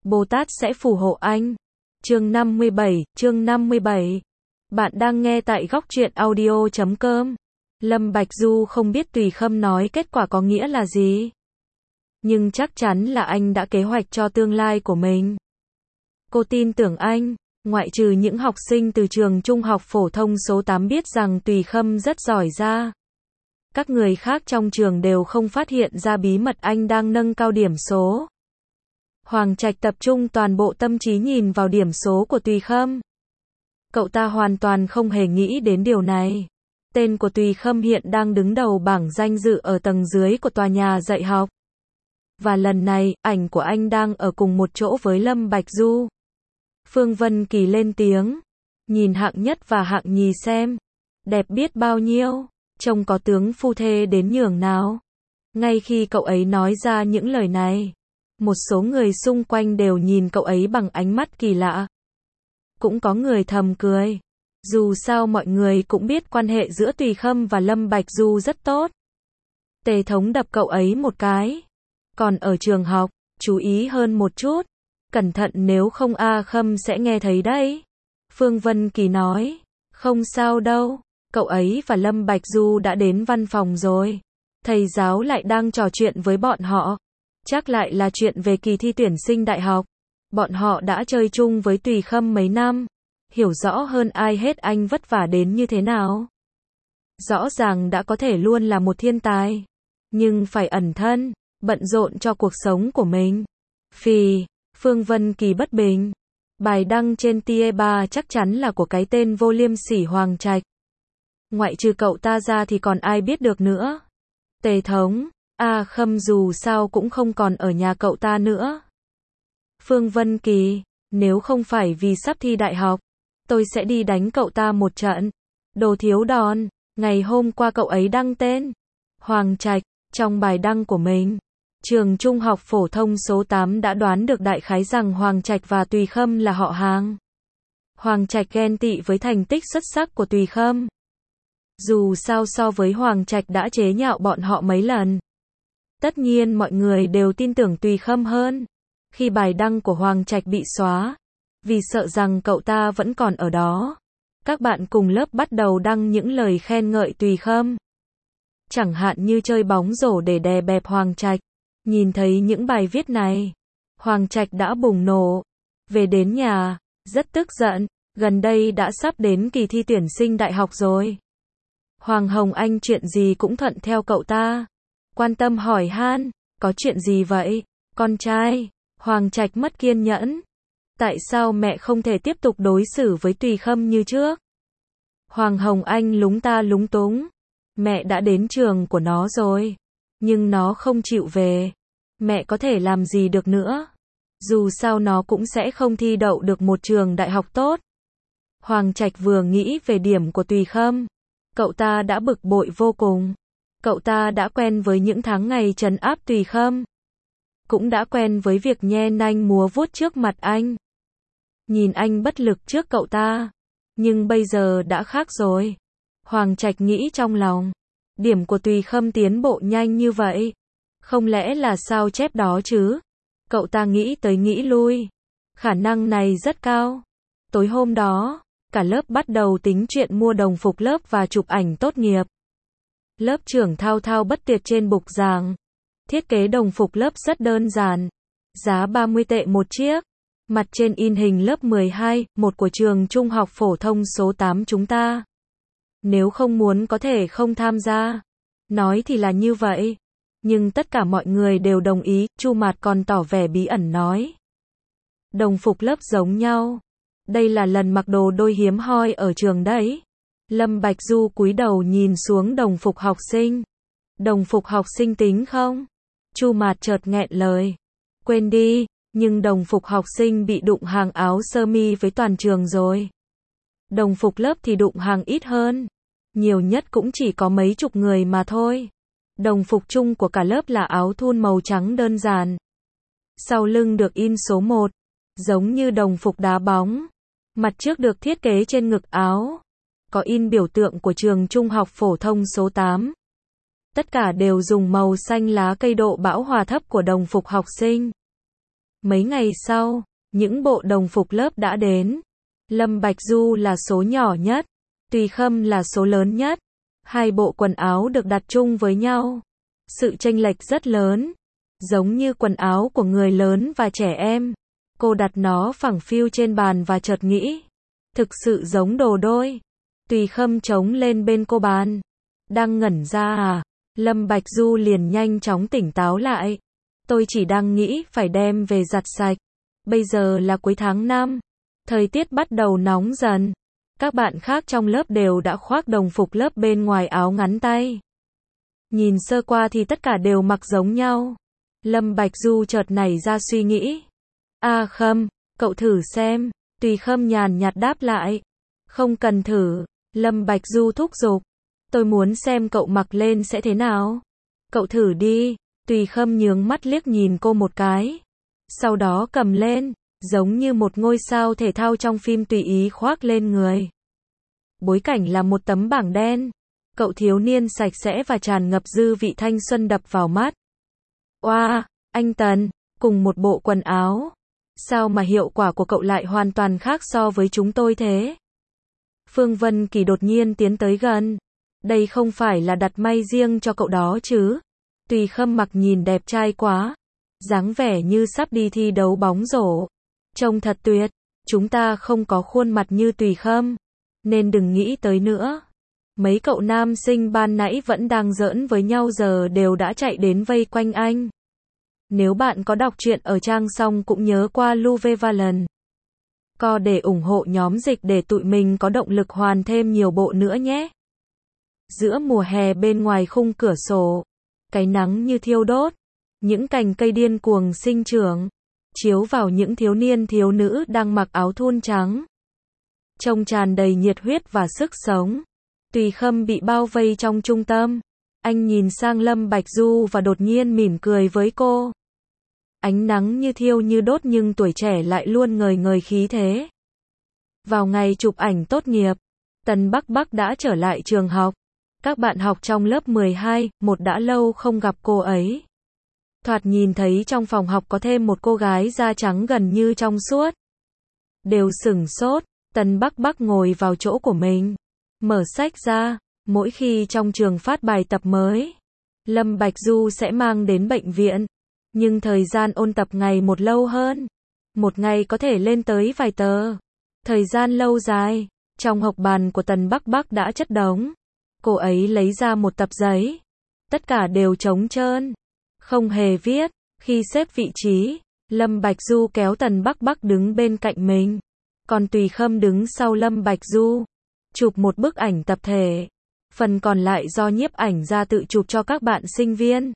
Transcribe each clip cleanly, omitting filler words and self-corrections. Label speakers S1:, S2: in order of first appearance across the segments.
S1: Bồ Tát sẽ phù hộ anh. Chương 57. Bạn đang nghe tại góc truyện audio.com. Lâm Bạch Du không biết Tùy Khâm nói kết quả có nghĩa là gì. Nhưng chắc chắn là anh đã kế hoạch cho tương lai của mình. Cô tin tưởng anh, ngoại trừ những học sinh từ trường trung học phổ thông số 8 biết rằng Tùy Khâm rất giỏi ra. Các người khác trong trường đều không phát hiện ra bí mật anh đang nâng cao điểm số. Hoàng Trạch tập trung toàn bộ tâm trí nhìn vào điểm số của Tùy Khâm. Cậu ta hoàn toàn không hề nghĩ đến điều này. Tên của Tùy Khâm hiện đang đứng đầu bảng danh dự ở tầng dưới của tòa nhà dạy học. Và lần này, ảnh của anh đang ở cùng một chỗ với Lâm Bạch Du. Phương Vân Kỳ lên tiếng. Nhìn hạng nhất và hạng nhì xem. Đẹp biết bao nhiêu. Trông có tướng phu thê đến nhường nào. Ngay khi cậu ấy nói ra những lời này, một số người xung quanh đều nhìn cậu ấy bằng ánh mắt kỳ lạ. Cũng có người thầm cười. Dù sao mọi người cũng biết quan hệ giữa Tùy Khâm và Lâm Bạch Du rất tốt. Tề Thống đập cậu ấy một cái. Còn ở trường học, chú ý hơn một chút. Cẩn thận nếu không A Khâm sẽ nghe thấy đấy. Phương Vân Kỳ nói. Không sao đâu. Cậu ấy và Lâm Bạch Du đã đến văn phòng rồi. Thầy giáo lại đang trò chuyện với bọn họ. Chắc lại là chuyện về kỳ thi tuyển sinh đại học. Bọn họ đã chơi chung với Tùy Khâm mấy năm. Hiểu rõ hơn ai hết anh vất vả đến như thế nào. Rõ ràng đã có thể luôn là một thiên tài. Nhưng phải ẩn thân, bận rộn cho cuộc sống của mình. Phì, Phương Vân Kỳ bất bình. Bài đăng trên TE3 chắc chắn là của cái tên vô liêm sỉ Hoàng Trạch. Ngoại trừ cậu ta ra thì còn ai biết được nữa. Tề Thống, A Khâm dù sao cũng không còn ở nhà cậu ta nữa. Phương Vân Kỳ, nếu không phải vì sắp thi đại học, tôi sẽ đi đánh cậu ta một trận. Đồ thiếu đòn, ngày hôm qua cậu ấy đăng tên Hoàng Trạch trong bài đăng của mình. Trường trung học phổ thông số 8 đã đoán được đại khái rằng Hoàng Trạch và Tùy Khâm là họ hàng. Hoàng Trạch ghen tị với thành tích xuất sắc của Tùy Khâm. Dù sao so với Hoàng Trạch đã chế nhạo bọn họ mấy lần. Tất nhiên mọi người đều tin tưởng Tùy Khâm hơn. Khi bài đăng của Hoàng Trạch bị xóa, vì sợ rằng cậu ta vẫn còn ở đó, các bạn cùng lớp bắt đầu đăng những lời khen ngợi Tùy Khâm. Chẳng hạn như chơi bóng rổ để đè bẹp Hoàng Trạch. Nhìn thấy những bài viết này, Hoàng Trạch đã bùng nổ. Về đến nhà, rất tức giận, gần đây đã sắp đến kỳ thi tuyển sinh đại học rồi. Hoàng Hồng Anh chuyện gì cũng thuận theo cậu ta. Quan tâm hỏi han, có chuyện gì vậy, con trai? Hoàng Trạch mất kiên nhẫn. Tại sao mẹ không thể tiếp tục đối xử với Tùy Khâm như trước? Hoàng Hồng Anh lúng ta lúng túng. Mẹ đã đến trường của nó rồi, nhưng nó không chịu về. Mẹ có thể làm gì được nữa? Dù sao nó cũng sẽ không thi đậu được một trường đại học tốt. Hoàng Trạch vừa nghĩ về điểm của Tùy Khâm, cậu ta đã bực bội vô cùng. Cậu ta đã quen với những tháng ngày trấn áp Tùy Khâm. Cũng đã quen với việc nhe nanh múa vuốt trước mặt anh. Nhìn anh bất lực trước cậu ta. Nhưng bây giờ đã khác rồi. Hoàng Trạch nghĩ trong lòng. Điểm của Tùy Khâm tiến bộ nhanh như vậy. Không lẽ là sao chép đó chứ? Cậu ta nghĩ tới nghĩ lui. Khả năng này rất cao. Tối hôm đó, cả lớp bắt đầu tính chuyện mua đồng phục lớp và chụp ảnh tốt nghiệp. Lớp trưởng thao thao bất tuyệt trên bục giảng. Thiết kế đồng phục lớp rất đơn giản. Giá 30 tệ một chiếc. Mặt trên in hình lớp 12, một của trường trung học phổ thông số 8 chúng ta. Nếu không muốn có thể không tham gia. Nói thì là như vậy. Nhưng tất cả mọi người đều đồng ý, Chu Mạt còn tỏ vẻ bí ẩn nói. Đồng phục lớp giống nhau. Đây là lần mặc đồ đôi hiếm hoi ở trường đấy. Lâm Bạch Du cúi đầu nhìn xuống đồng phục học sinh. Đồng phục học sinh tính không? Chu Mạt chợt nghẹn lời. Quên đi, nhưng đồng phục học sinh bị đụng hàng áo sơ mi với toàn trường rồi. Đồng phục lớp thì đụng hàng ít hơn. Nhiều nhất cũng chỉ có mấy chục người mà thôi. Đồng phục chung của cả lớp là áo thun màu trắng đơn giản. Sau lưng được in số 1, giống như đồng phục đá bóng. Mặt trước được thiết kế trên ngực áo. Có in biểu tượng của trường trung học phổ thông số 8. Tất cả đều dùng màu xanh lá cây độ bão hòa thấp của đồng phục học sinh. Mấy ngày sau, những bộ đồng phục lớp đã đến. Lâm Bạch Du là số nhỏ nhất, Tùy Khâm là số lớn nhất. Hai bộ quần áo được đặt chung với nhau. Sự chênh lệch rất lớn, giống như quần áo của người lớn và trẻ em. Cô đặt nó phẳng phiu trên bàn và chợt nghĩ, thực sự giống đồ đôi. Tùy Khâm chống lên bên cô bàn. Đang ngẩn ra à? Lâm Bạch Du liền nhanh chóng tỉnh táo lại. Tôi chỉ đang nghĩ phải đem về giặt sạch. Bây giờ là cuối tháng 5. Thời tiết bắt đầu nóng dần. Các bạn khác trong lớp đều đã khoác đồng phục lớp bên ngoài áo ngắn tay. Nhìn sơ qua thì tất cả đều mặc giống nhau. Lâm Bạch Du chợt nảy ra suy nghĩ. Khâm, cậu thử xem. Tùy Khâm nhàn nhạt đáp lại. Không cần thử. Lâm Bạch Du thúc giục. Tôi muốn xem cậu mặc lên sẽ thế nào. Cậu thử đi. Tùy Khâm nhướng mắt liếc nhìn cô một cái. Sau đó cầm lên, giống như một ngôi sao thể thao trong phim tùy ý khoác lên người. Bối cảnh là một tấm bảng đen. Cậu thiếu niên sạch sẽ và tràn ngập dư vị thanh xuân đập vào mắt. Oa, anh Tần, cùng một bộ quần áo. Sao mà hiệu quả của cậu lại hoàn toàn khác so với chúng tôi thế? Phương Vân Kỳ đột nhiên tiến tới gần. Đây không phải là đặt may riêng cho cậu đó chứ? Tùy Khâm mặc nhìn đẹp trai quá. Dáng vẻ như sắp đi thi đấu bóng rổ. Trông thật tuyệt. Chúng ta không có khuôn mặt như Tùy Khâm, nên đừng nghĩ tới nữa. Mấy cậu nam sinh ban nãy vẫn đang giỡn với nhau giờ đều đã chạy đến vây quanh anh. Nếu bạn có đọc truyện ở trang xong cũng nhớ qua Luvevalent Co để ủng hộ nhóm dịch để tụi mình có động lực hoàn thêm nhiều bộ nữa nhé. Giữa mùa hè bên ngoài khung cửa sổ, cái nắng như thiêu đốt, những cành cây điên cuồng sinh trưởng, chiếu vào những thiếu niên thiếu nữ đang mặc áo thun trắng. Trông tràn đầy nhiệt huyết và sức sống. Tùy Khâm bị bao vây trong trung tâm. Anh nhìn sang Lâm Bạch Du và đột nhiên mỉm cười với cô. Ánh nắng như thiêu như đốt nhưng tuổi trẻ lại luôn ngời ngời khí thế. Vào ngày chụp ảnh tốt nghiệp, Tần Bắc Bắc đã trở lại trường học. Các bạn học trong lớp 12, một đã lâu không gặp cô ấy. Thoạt nhìn thấy trong phòng học có thêm một cô gái da trắng gần như trong suốt. Đều sửng sốt, Tần Bắc Bắc ngồi vào chỗ của mình. Mở sách ra, mỗi khi trong trường phát bài tập mới, Lâm Bạch Du sẽ mang đến bệnh viện. Nhưng thời gian ôn tập ngày một lâu hơn. Một ngày có thể lên tới vài tờ. Thời gian lâu dài, trong học bàn của Tần Bắc Bắc đã chất đống. Cô ấy lấy ra một tập giấy. Tất cả đều trống trơn, không hề viết. Khi xếp vị trí, Lâm Bạch Du kéo Tần Bắc Bắc đứng bên cạnh mình. Còn Tùy Khâm đứng sau Lâm Bạch Du, chụp một bức ảnh tập thể. Phần còn lại do nhiếp ảnh ra tự chụp cho các bạn sinh viên.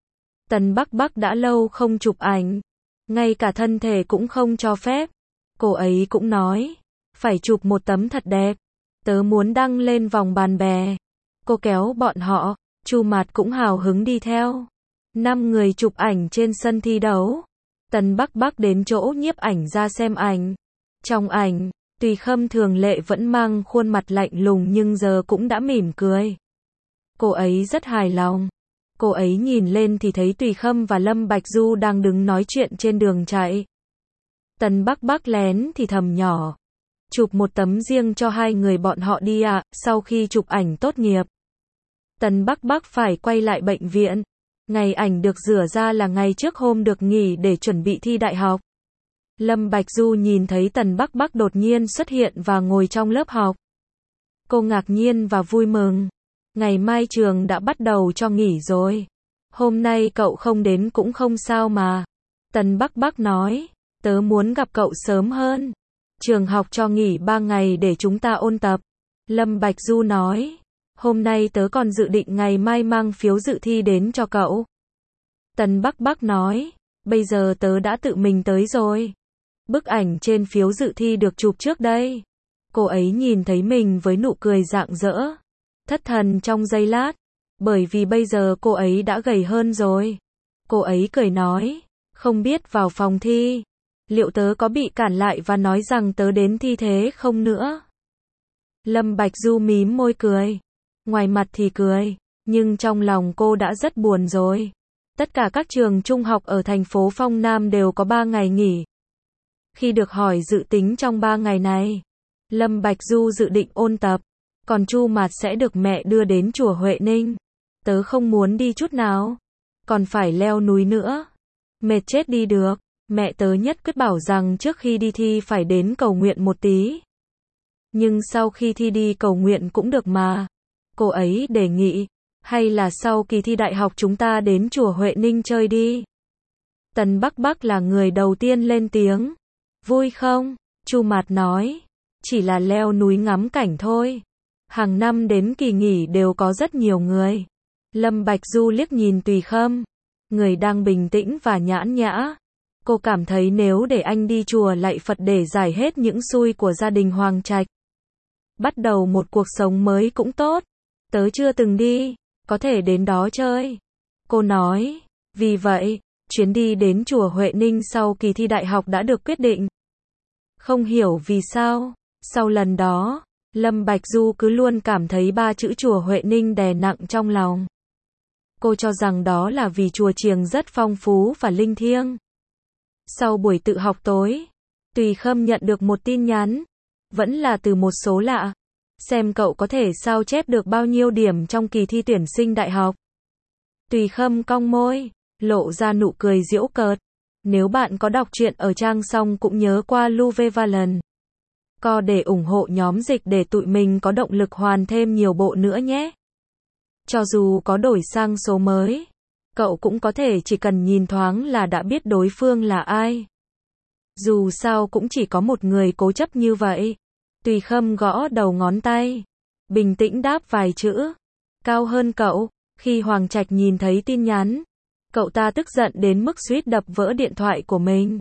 S1: Tần Bắc Bắc đã lâu không chụp ảnh, ngay cả thân thể cũng không cho phép. Cô ấy cũng nói, phải chụp một tấm thật đẹp. Tớ muốn đăng lên vòng bạn bè. Cô kéo bọn họ, Chu Mạt cũng hào hứng đi theo. 5 người chụp ảnh trên sân thi đấu. Tần Bắc Bắc đến chỗ nhiếp ảnh ra xem ảnh. Trong ảnh, Tùy Khâm thường lệ vẫn mang khuôn mặt lạnh lùng nhưng giờ cũng đã mỉm cười. Cô ấy rất hài lòng. Cô ấy nhìn lên thì thấy Tùy Khâm và Lâm Bạch Du đang đứng nói chuyện trên đường chạy. Tần Bắc Bắc lén thì thầm nhỏ. Chụp một tấm riêng cho hai người bọn họ đi ạ. Sau khi chụp ảnh tốt nghiệp, Tần Bắc Bắc phải quay lại bệnh viện. Ngày ảnh được rửa ra là ngày trước hôm được nghỉ để chuẩn bị thi đại học. Lâm Bạch Du nhìn thấy Tần Bắc Bắc đột nhiên xuất hiện và ngồi trong lớp học. Cô ngạc nhiên và vui mừng. Ngày mai trường đã bắt đầu cho nghỉ rồi. Hôm nay cậu không đến cũng không sao mà. Tần Bắc Bắc nói, tớ muốn gặp cậu sớm hơn. Trường học cho nghỉ 3 ngày để chúng ta ôn tập. Lâm Bạch Du nói, hôm nay tớ còn dự định ngày mai mang phiếu dự thi đến cho cậu. Tần Bắc Bắc nói, bây giờ tớ đã tự mình tới rồi. Bức ảnh trên phiếu dự thi được chụp trước đây. Cô ấy nhìn thấy mình với nụ cười rạng rỡ. Thất thần trong giây lát, bởi vì bây giờ cô ấy đã gầy hơn rồi. Cô ấy cười nói, không biết vào phòng thi, liệu tớ có bị cản lại và nói rằng tớ đến thi thế không nữa. Lâm Bạch Du mím môi cười. Ngoài mặt thì cười, nhưng trong lòng cô đã rất buồn rồi. Tất cả các trường trung học ở thành phố Phong Nam đều có 3 ngày nghỉ. Khi được hỏi dự tính trong 3 ngày này, Lâm Bạch Du dự định ôn tập, còn Chu Mạt sẽ được mẹ đưa đến chùa Huệ Ninh. Tớ không muốn đi chút nào, còn phải leo núi nữa. Mệt chết đi được, mẹ tớ nhất quyết bảo rằng trước khi đi thi phải đến cầu nguyện một tí. Nhưng sau khi thi đi cầu nguyện cũng được mà. Cô ấy đề nghị, hay là sau kỳ thi đại học chúng ta đến chùa Huệ Ninh chơi đi. Tần Bắc Bắc là người đầu tiên lên tiếng. Vui không? Chu Mạt nói. Chỉ là leo núi ngắm cảnh thôi. Hàng năm đến kỳ nghỉ đều có rất nhiều người. Lâm Bạch Du liếc nhìn Tùy Khâm, người đang bình tĩnh và nhãn nhã. Cô cảm thấy nếu để anh đi chùa lạy Phật để giải hết những xui của gia đình Hoàng Trạch, bắt đầu một cuộc sống mới cũng tốt. Tớ chưa từng đi, có thể đến đó chơi. Cô nói, vì vậy, chuyến đi đến chùa Huệ Ninh sau kỳ thi đại học đã được quyết định. Không hiểu vì sao, sau lần đó, Lâm Bạch Du cứ luôn cảm thấy 3 chữ chùa Huệ Ninh đè nặng trong lòng. Cô cho rằng đó là vì chùa chiền rất phong phú và linh thiêng. Sau buổi tự học tối, Tùy Khâm nhận được một tin nhắn, vẫn là từ một số lạ. Xem cậu có thể sao chép được bao nhiêu điểm trong kỳ thi tuyển sinh đại học. Tùy Khâm cong môi, lộ ra nụ cười giễu cợt. Nếu bạn có đọc truyện ở trang xong cũng nhớ qua Luvevalent Co để ủng hộ nhóm dịch để tụi mình có động lực hoàn thêm nhiều bộ nữa nhé. Cho dù có đổi sang số mới, cậu cũng có thể chỉ cần nhìn thoáng là đã biết đối phương là ai. Dù sao cũng chỉ có một người cố chấp như vậy. Tùy Khâm gõ đầu ngón tay, bình tĩnh đáp vài chữ. Cao hơn cậu. Khi Hoàng Trạch nhìn thấy tin nhắn, cậu ta tức giận đến mức suýt đập vỡ điện thoại của mình.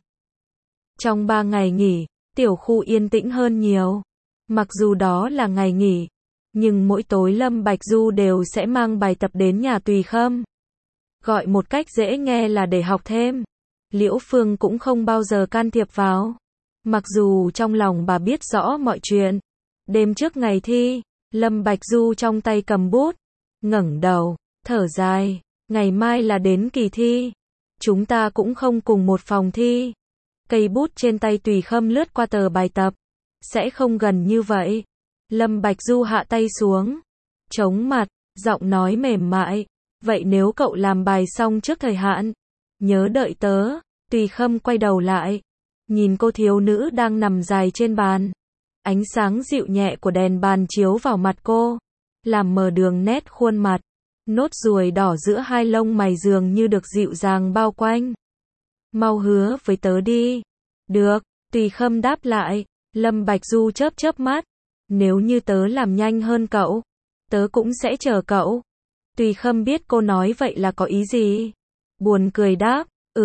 S1: Trong 3 ngày nghỉ, tiểu khu yên tĩnh hơn nhiều. Mặc dù đó là ngày nghỉ, nhưng mỗi tối Lâm Bạch Du đều sẽ mang bài tập đến nhà Tùy Khâm. Gọi một cách dễ nghe là để học thêm. Liễu Phương cũng không bao giờ can thiệp vào. Mặc dù trong lòng bà biết rõ mọi chuyện. Đêm trước ngày thi, Lâm Bạch Du trong tay cầm bút, ngẩng đầu, thở dài, ngày mai là đến kỳ thi. Chúng ta cũng không cùng một phòng thi. Cây bút trên tay Tùy Khâm lướt qua tờ bài tập. Sẽ không gần như vậy. Lâm Bạch Du hạ tay xuống, chống mặt, giọng nói mềm mại. Vậy nếu cậu làm bài xong trước thời hạn, nhớ đợi tớ. Tùy Khâm quay đầu lại, nhìn cô thiếu nữ đang nằm dài trên bàn. Ánh sáng dịu nhẹ của đèn bàn chiếu vào mặt cô, làm mờ đường nét khuôn mặt. Nốt ruồi đỏ giữa hai lông mày dường như được dịu dàng bao quanh. Mau hứa với tớ đi. Được, Tùy Khâm đáp lại. Lâm Bạch Du chớp chớp mắt. Nếu như tớ làm nhanh hơn cậu, tớ cũng sẽ chờ cậu. Tùy Khâm biết cô nói vậy là có ý gì. Buồn cười đáp,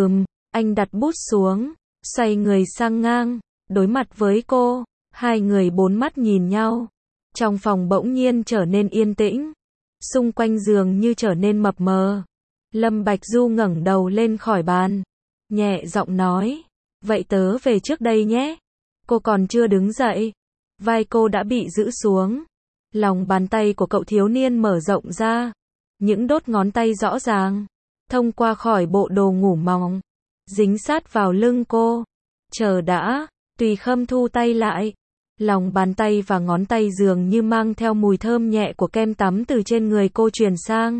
S1: anh đặt bút xuống, xoay người sang ngang, đối mặt với cô. Hai người bốn mắt nhìn nhau. Trong phòng bỗng nhiên trở nên yên tĩnh. Xung quanh giường như trở nên mập mờ. Lâm Bạch Du ngẩng đầu lên khỏi bàn, nhẹ giọng nói, vậy tớ về trước đây nhé. Cô còn chưa đứng dậy, vai cô đã bị giữ xuống. Lòng bàn tay của cậu thiếu niên mở rộng ra, những đốt ngón tay rõ ràng thông qua khỏi bộ đồ ngủ mỏng, dính sát vào lưng cô. Chờ đã, Tùy Khâm thu tay lại. Lòng bàn tay và ngón tay dường như mang theo mùi thơm nhẹ của kem tắm từ trên người cô truyền sang.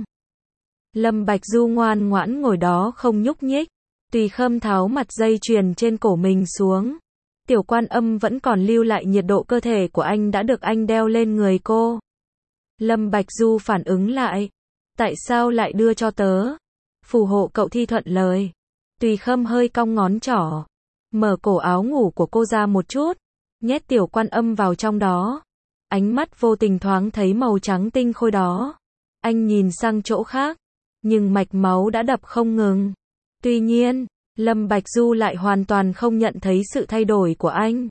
S1: Lâm Bạch Du ngoan ngoãn ngồi đó không nhúc nhích. Tùy Khâm tháo mặt dây chuyền trên cổ mình xuống. Tiểu Quan Âm vẫn còn lưu lại nhiệt độ cơ thể của anh đã được anh đeo lên người cô. Lâm Bạch Du phản ứng lại. Tại sao lại đưa cho tớ? Phù hộ cậu thi thuận lời. Tùy Khâm hơi cong ngón trỏ, mở cổ áo ngủ của cô ra một chút, nhét Tiểu Quan Âm vào trong đó. Ánh mắt vô tình thoáng thấy màu trắng tinh khôi đó. Anh nhìn sang chỗ khác, nhưng mạch máu đã đập không ngừng. Tuy nhiên, Lâm Bạch Du lại hoàn toàn không nhận thấy sự thay đổi của anh.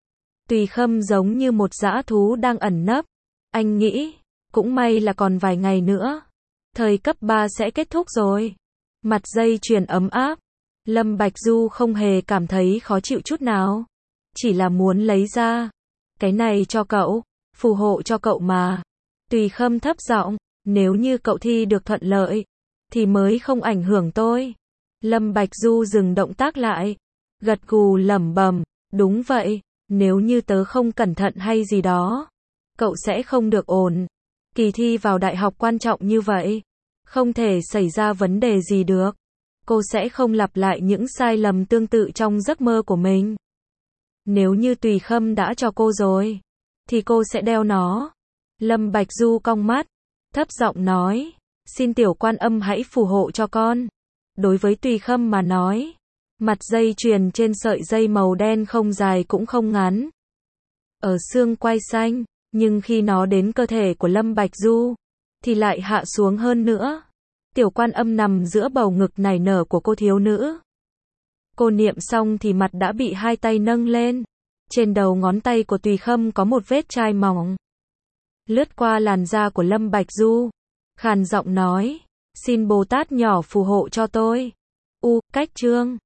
S1: Tùy Khâm giống như một dã thú đang ẩn nấp. Anh nghĩ, cũng may là còn vài ngày nữa, thời cấp 3 sẽ kết thúc rồi. Mặt dây chuyền ấm áp. Lâm Bạch Du không hề cảm thấy khó chịu chút nào. Chỉ là muốn lấy ra. Cái này cho cậu, phù hộ cho cậu mà. Tùy Khâm thấp giọng, nếu như cậu thi được thuận lợi, thì mới không ảnh hưởng tôi. Lâm Bạch Du dừng động tác lại, gật gù lẩm bẩm, đúng vậy, nếu như tớ không cẩn thận hay gì đó, cậu sẽ không được ổn. Kỳ thi vào đại học quan trọng như vậy, không thể xảy ra vấn đề gì được. Cô sẽ không lặp lại những sai lầm tương tự trong giấc mơ của mình. Nếu như Tùy Khâm đã cho cô rồi, thì cô sẽ đeo nó. Lâm Bạch Du cong mắt, thấp giọng nói, xin tiểu quan âm hãy phù hộ cho con. Đối với Tùy Khâm mà nói, mặt dây chuyền trên sợi dây màu đen không dài cũng không ngắn, ở xương quai xanh, nhưng khi nó đến cơ thể của Lâm Bạch Du, thì lại hạ xuống hơn nữa. Tiểu quan âm nằm giữa bầu ngực nảy nở của cô thiếu nữ. Cô niệm xong thì mặt đã bị hai tay nâng lên. Trên đầu ngón tay của Tùy Khâm có một vết chai mỏng, lướt qua làn da của Lâm Bạch Du, khàn giọng nói, xin Bồ Tát nhỏ phù hộ cho tôi. Cách chương